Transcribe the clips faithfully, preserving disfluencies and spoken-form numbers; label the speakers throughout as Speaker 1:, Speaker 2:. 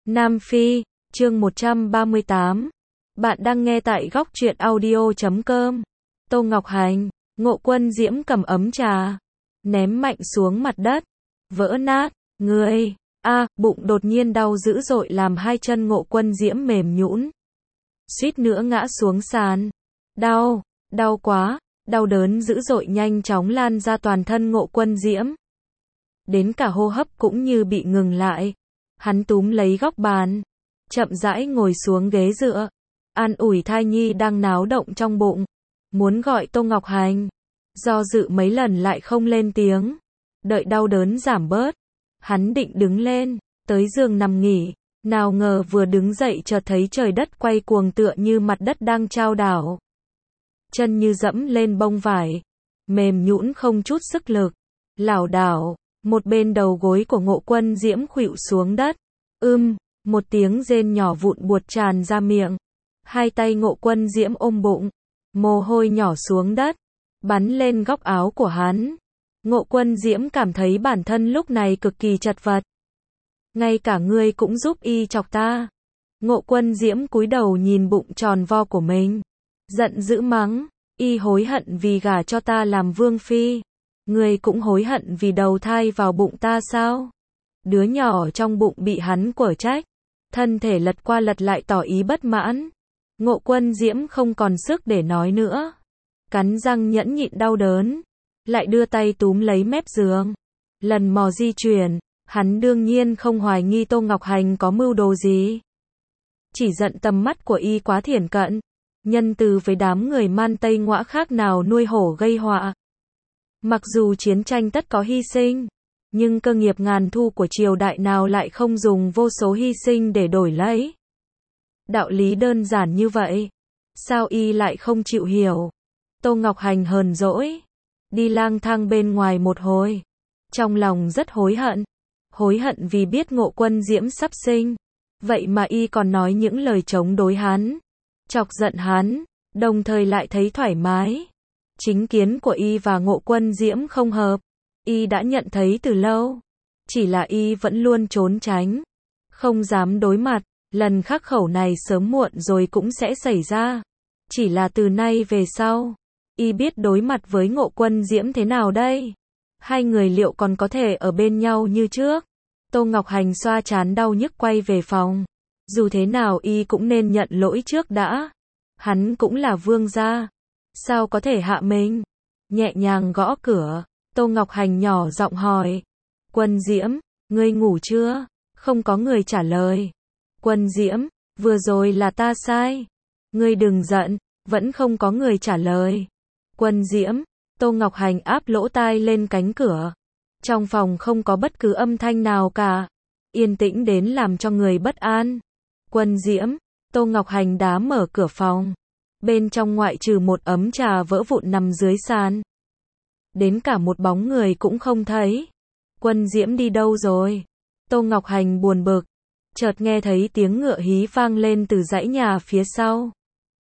Speaker 1: Nam Phi, chương một trăm ba mươi tám. Bạn đang nghe tại góc truyện audio chấm com. Tô Ngọc Hành, Ngộ Quân Diễm cầm ấm trà, ném mạnh xuống mặt đất, vỡ nát, người, a, bụng đột nhiên đau dữ dội làm hai chân Ngộ Quân Diễm mềm nhũn, suýt nữa ngã xuống sàn. Đau, đau quá, đau đớn dữ dội nhanh chóng lan ra toàn thân Ngộ Quân Diễm. Đến cả hô hấp cũng như bị ngừng lại. Hắn túm lấy góc bàn, chậm rãi ngồi xuống ghế dựa, an ủi thai nhi đang náo động trong bụng, muốn gọi Tô Ngọc Hành. Do dự mấy lần lại không lên tiếng, đợi đau đớn giảm bớt, hắn định đứng lên, tới giường nằm nghỉ, nào ngờ vừa đứng dậy chợt thấy trời đất quay cuồng tựa như mặt đất đang chao đảo. Chân như dẫm lên bông vải, mềm nhũn không chút sức lực, lảo đảo. Một bên đầu gối của Ngộ Quân Diễm khuỵu xuống đất. Ưm, một tiếng rên nhỏ vụn buột tràn ra miệng. Hai tay Ngộ Quân Diễm ôm bụng, mồ hôi nhỏ xuống đất, bắn lên góc áo của hắn. Ngộ Quân Diễm cảm thấy bản thân lúc này cực kỳ chật vật. Ngay cả ngươi cũng giúp y chọc ta. Ngộ Quân Diễm cúi đầu nhìn bụng tròn vo của mình, giận dữ mắng, y hối hận vì gả cho ta làm vương phi. Ngươi cũng hối hận vì đầu thai vào bụng ta sao? Đứa nhỏ trong bụng bị hắn quở trách, thân thể lật qua lật lại tỏ ý bất mãn. Ngộ Quân Diễm không còn sức để nói nữa, cắn răng nhẫn nhịn đau đớn, lại đưa tay túm lấy mép giường, lần mò di chuyển. Hắn đương nhiên không hoài nghi Tô Ngọc Hành có mưu đồ gì, chỉ giận tầm mắt của y quá thiển cận, nhân từ với đám người Man Tây ngõa khác nào nuôi hổ gây họa. Mặc dù chiến tranh tất có hy sinh, nhưng cơ nghiệp ngàn thu của triều đại nào lại không dùng vô số hy sinh để đổi lấy. Đạo lý đơn giản như vậy, sao y lại không chịu hiểu? Tô Ngọc Hành hờn dỗi, đi lang thang bên ngoài một hồi, trong lòng rất hối hận, hối hận vì biết Ngộ Quân Diễm sắp sinh, vậy mà y còn nói những lời chống đối hắn, chọc giận hắn, đồng thời lại thấy thoải mái. Chính kiến của y và Ngộ Quân Diễm không hợp, y đã nhận thấy từ lâu, chỉ là y vẫn luôn trốn tránh, không dám đối mặt. Lần khắc khẩu này sớm muộn rồi cũng sẽ xảy ra, chỉ là từ nay về sau, y biết đối mặt với Ngộ Quân Diễm thế nào đây? Hai người liệu còn có thể ở bên nhau như trước? Tô Ngọc Hành xoa trán đau nhức quay về phòng, dù thế nào y cũng nên nhận lỗi trước đã, hắn cũng là vương gia, sao có thể hạ mình? Nhẹ nhàng gõ cửa, Tô Ngọc Hành nhỏ giọng hỏi, Quân Diễm, ngươi ngủ chưa? Không có người trả lời. Quân Diễm, vừa rồi là ta sai, ngươi đừng giận. Vẫn không có người trả lời. Quân Diễm, Tô Ngọc Hành áp lỗ tai lên cánh cửa, trong phòng không có bất cứ âm thanh nào cả, yên tĩnh đến làm cho người bất an. Quân Diễm, Tô Ngọc Hành đá mở cửa phòng, bên trong ngoại trừ một ấm trà vỡ vụn nằm dưới sàn, đến cả một bóng người cũng không thấy. Quân Diễm đi đâu rồi? Tô Ngọc Hành buồn bực, chợt nghe thấy tiếng ngựa hí vang lên từ dãy nhà phía sau.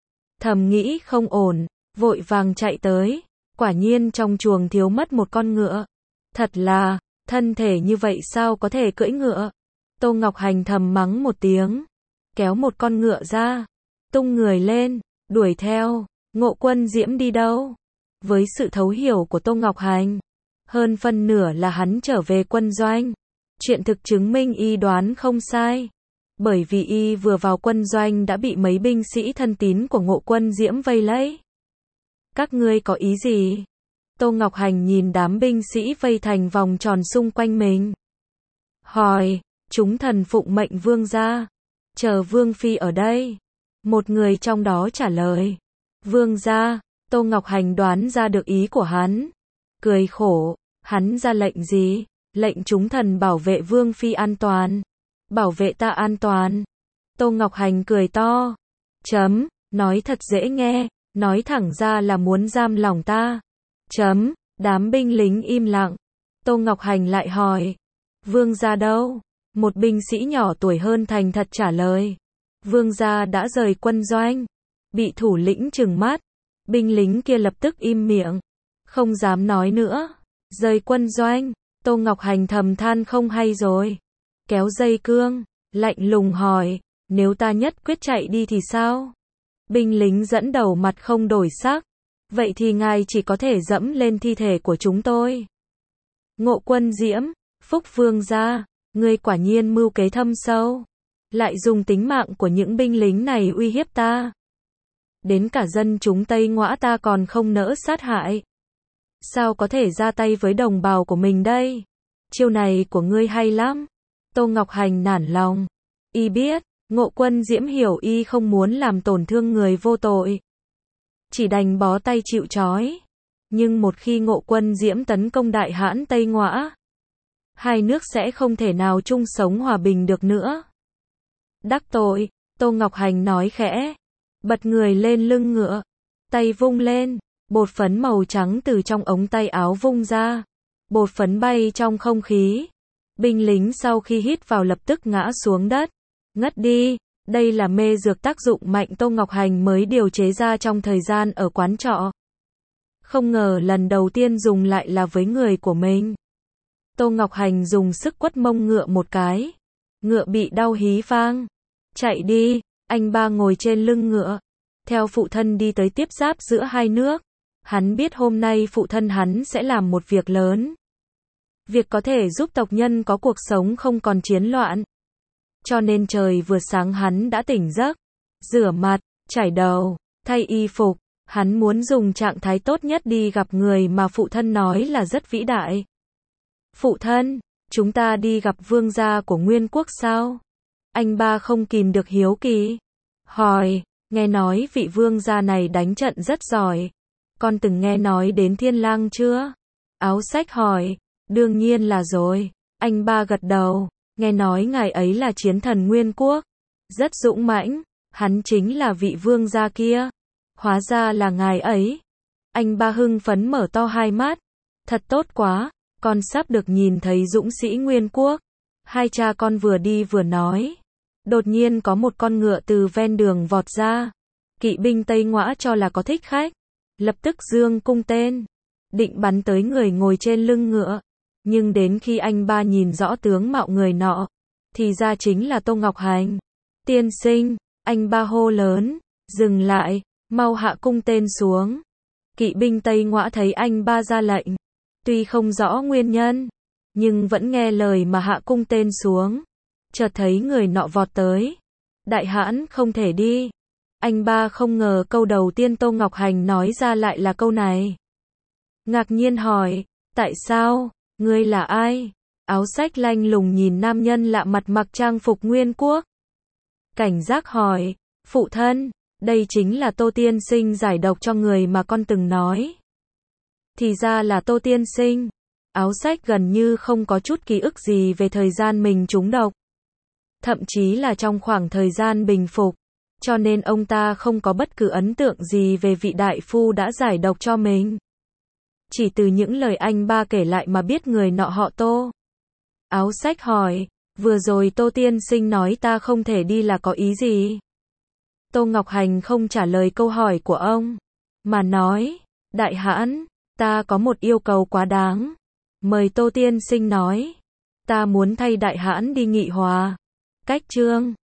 Speaker 1: Thầm nghĩ không ổn, vội vàng chạy tới, quả nhiên trong chuồng thiếu mất một con ngựa. Thật là, thân thể như vậy sao có thể cưỡi ngựa? Tô Ngọc Hành thầm mắng một tiếng, kéo một con ngựa ra, tung người lên, đuổi theo. Ngộ Quân Diễm đi đâu? Với sự thấu hiểu của Tô Ngọc Hành, hơn phân nửa là hắn trở về quân doanh. Chuyện thực chứng minh y đoán không sai, bởi vì y vừa vào quân doanh đã bị mấy binh sĩ thân tín của Ngộ Quân Diễm vây lấy. Các ngươi có ý gì? Tô Ngọc Hành nhìn đám binh sĩ vây thành vòng tròn xung quanh mình, hỏi. Chúng thần phụng mệnh vương gia, chờ vương phi ở đây. Một người trong đó trả lời. Vương gia. Tô Ngọc Hành đoán ra được ý của hắn, cười khổ. Hắn ra lệnh gì? Lệnh chúng thần bảo vệ vương phi an toàn. Bảo vệ ta an toàn? Tô Ngọc Hành cười to. Chấm, nói thật dễ nghe, nói thẳng ra là muốn giam lòng ta. Chấm, đám binh lính im lặng. Tô Ngọc Hành lại hỏi. Vương gia đâu? Một binh sĩ nhỏ tuổi hơn thành thật trả lời. Vương gia đã rời quân doanh. Bị thủ lĩnh trừng mắt. Binh lính kia lập tức im miệng, không dám nói nữa. Rời quân doanh. Tô Ngọc Hành thầm than không hay rồi. Kéo dây cương, lạnh lùng hỏi, nếu ta nhất quyết chạy đi thì sao? Binh lính dẫn đầu mặt không đổi sắc, vậy thì ngài chỉ có thể dẫm lên thi thể của chúng tôi. Ngộ Quân Diễm, Phúc Vương gia, ngươi quả nhiên mưu kế thâm sâu, lại dùng tính mạng của những binh lính này uy hiếp ta. Đến cả dân chúng Tây Ngõa ta còn không nỡ sát hại. Sao có thể ra tay với đồng bào của mình đây? Chiêu này của ngươi hay lắm. Tô Ngọc Hành nản lòng. Y biết, Ngộ Quân Diễm hiểu y không muốn làm tổn thương người vô tội. Chỉ đành bó tay chịu trói. Nhưng một khi Ngộ Quân Diễm tấn công Đại Hãn Tây Ngõa, hai nước sẽ không thể nào chung sống hòa bình được nữa. Đắc tội, Tô Ngọc Hành nói khẽ. Bật người lên lưng ngựa. Tay vung lên, bột phấn màu trắng từ trong ống tay áo vung ra. Bột phấn bay trong không khí. Binh lính sau khi hít vào lập tức ngã xuống đất. Ngất đi. Đây là mê dược tác dụng mạnh Tô Ngọc Hành mới điều chế ra trong thời gian ở quán trọ. Không ngờ lần đầu tiên dùng lại là với người của mình. Tô Ngọc Hành dùng sức quất mông ngựa một cái. Ngựa bị đau hí vang. Chạy đi, anh ba ngồi trên lưng ngựa. Theo phụ thân đi tới tiếp giáp giữa hai nước. Hắn biết hôm nay phụ thân hắn sẽ làm một việc lớn. Việc có thể giúp tộc nhân có cuộc sống không còn chiến loạn. Cho nên trời vừa sáng hắn đã tỉnh giấc. Rửa mặt, chải đầu, thay y phục. Hắn muốn dùng trạng thái tốt nhất đi gặp người mà phụ thân nói là rất vĩ đại. Phụ thân, chúng ta đi gặp vương gia của Nguyên Quốc sao? Anh ba không kìm được hiếu kỳ. Hỏi, nghe nói vị vương gia này đánh trận rất giỏi. Con từng nghe nói đến Thiên Lang chưa? Áo Sách hỏi, đương nhiên là rồi. Anh ba gật đầu, nghe nói ngài ấy là chiến thần Nguyên Quốc. Rất dũng mãnh, hắn chính là vị vương gia kia. Hóa ra là ngài ấy. Anh ba hưng phấn mở to hai mắt. Thật tốt quá, con sắp được nhìn thấy dũng sĩ Nguyên Quốc. Hai cha con vừa đi vừa nói. Đột nhiên có một con ngựa từ ven đường vọt ra. Kỵ binh Tây Ngõa cho là có thích khách. Lập tức giương cung tên. Định bắn tới người ngồi trên lưng ngựa. Nhưng đến khi anh ba nhìn rõ tướng mạo người nọ. Thì ra chính là Tô Ngọc Hành. Tiên sinh, anh ba hô lớn. Dừng lại. Mau hạ cung tên xuống. Kỵ binh Tây Ngõa thấy anh ba ra lệnh. Tuy không rõ nguyên nhân. Nhưng vẫn nghe lời mà hạ cung tên xuống. Chợt thấy người nọ vọt tới. Đại hãn không thể đi. Anh ba không ngờ câu đầu tiên Tô Ngọc Hành nói ra lại là câu này. Ngạc nhiên hỏi. Tại sao? Ngươi là ai? Áo Sách lanh lùng nhìn nam nhân lạ mặt mặc trang phục Nguyên Quốc. Cảnh giác hỏi. Phụ thân. Đây chính là Tô tiên sinh giải độc cho người mà con từng nói. Thì ra là Tô tiên sinh. Áo Sách gần như không có chút ký ức gì về thời gian mình trúng độc. Thậm chí là trong khoảng thời gian bình phục. Cho nên ông ta không có bất cứ ấn tượng gì về vị đại phu đã giải độc cho mình. Chỉ từ những lời anh ba kể lại mà biết người nọ họ Tô. Áo Sách hỏi, vừa rồi Tô tiên sinh nói ta không thể đi là có ý gì? Tô Ngọc Hành không trả lời câu hỏi của ông, mà nói, đại hãn, ta có một yêu cầu quá đáng. Mời Tô tiên sinh nói, ta muốn thay đại hãn đi nghị hòa. Cách chương